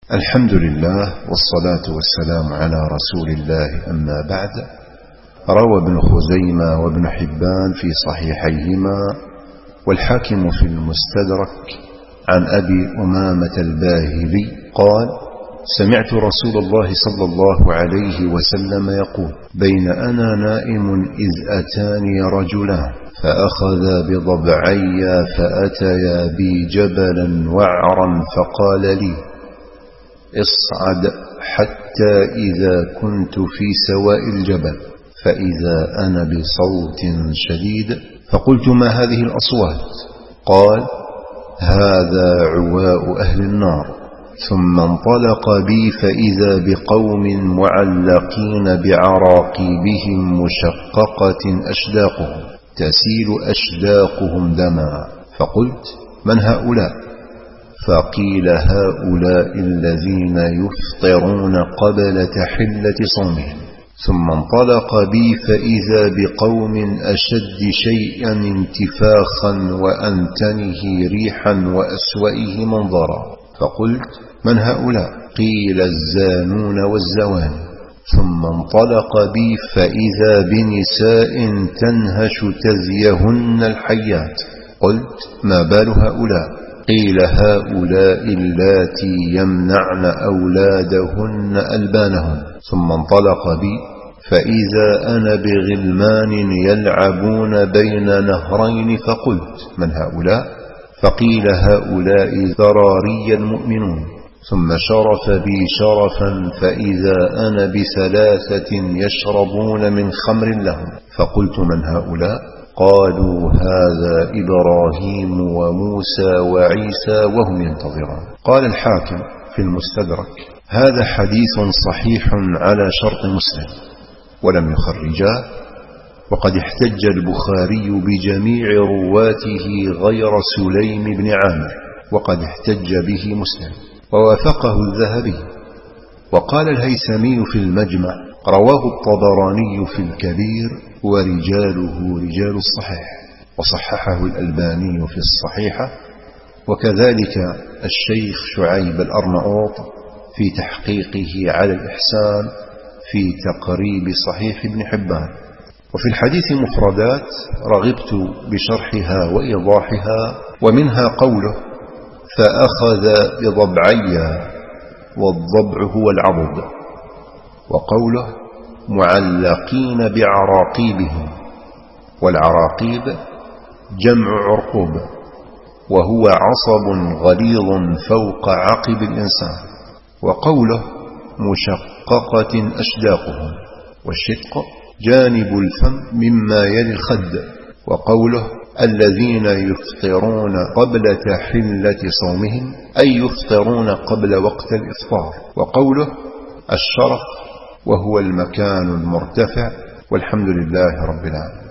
الحمد لله والصلاة والسلام على رسول الله، أما بعد. روى ابن خزيمة وابن حبان في صحيحيهما والحاكم في المستدرك عن أبي أمامة الباهلي قال: سمعت رسول الله صلى الله عليه وسلم يقول: بين أنا نائم إذ أتاني رجلان فأخذا بضبعي فأتيا بي جبلا وعرا فقال لي: اصعد حتى إذا كنت في سواء الجبل فإذا أنا بصوت شديد، فقلت: ما هذه الأصوات؟ قال: هذا عواء أهل النار. ثم انطلق بي فإذا بقوم معلقين بعراقيبهم مشققة أشداقهم تسيل أشداقهم دما، فقلت: من هؤلاء؟ فقيل: هؤلاء الذين يفطرون قبل تحلة صومهم. ثم انطلق بي فإذا بقوم أشد شيئا انتفاخا وأنتنه ريحا وأسوئه منظرا، فقلت: من هؤلاء؟ قيل: الزانون والزواني. ثم انطلق بي فإذا بنساء تنهش تزيهن الحيات، قلت: ما بال هؤلاء؟ قيل: هؤلاء اللاتي يمنعن أولادهن ألبانهن. ثم انطلق بي فإذا أنا بغلمان يلعبون بين نهرين، فقلت: من هؤلاء؟ فقيل: هؤلاء ذراري المؤمنون. ثم شرف بي شرفا فإذا أنا بثلاثة يشربون من خمر لهم، فقلت: من هؤلاء؟ قالوا: هذا إبراهيم وموسى وعيسى وهم ينتظرون. قال الحاكم في المستدرك: هذا حديث صحيح على شرط مسلم ولم يخرجاه، وقد احتج البخاري بجميع رواته غير سليم بن عامر، وقد احتج به مسلم ووافقه الذهبي. وقال الهيثمي في المجمع: رواه الطبراني في الكبير ورجاله رجال الصحيح، وصححه الألباني في الصحيحة، وكذلك الشيخ شعيب الأرناؤوط في تحقيقه على الإحسان في تقريب صحيح ابن حبان. وفي الحديث مفردات رغبت بشرحها وإيضاحها، ومنها قوله: فأخذ بضبعي، والضبع هو العضد، وقوله: معلقين بعراقيبهم، والعراقيب جمع عرقوب، وهو عصب غليظ فوق عقب الإنسان، وقوله: مشققة أشداقهم، والشدق جانب الفم مما يلي الخد، وقوله: الذين يفطرون قبل تحلة صومهم، أي يفطرون قبل وقت الإفطار، وقوله: الشرف وهو المكان المرتفع. والحمد لله رب العالمين.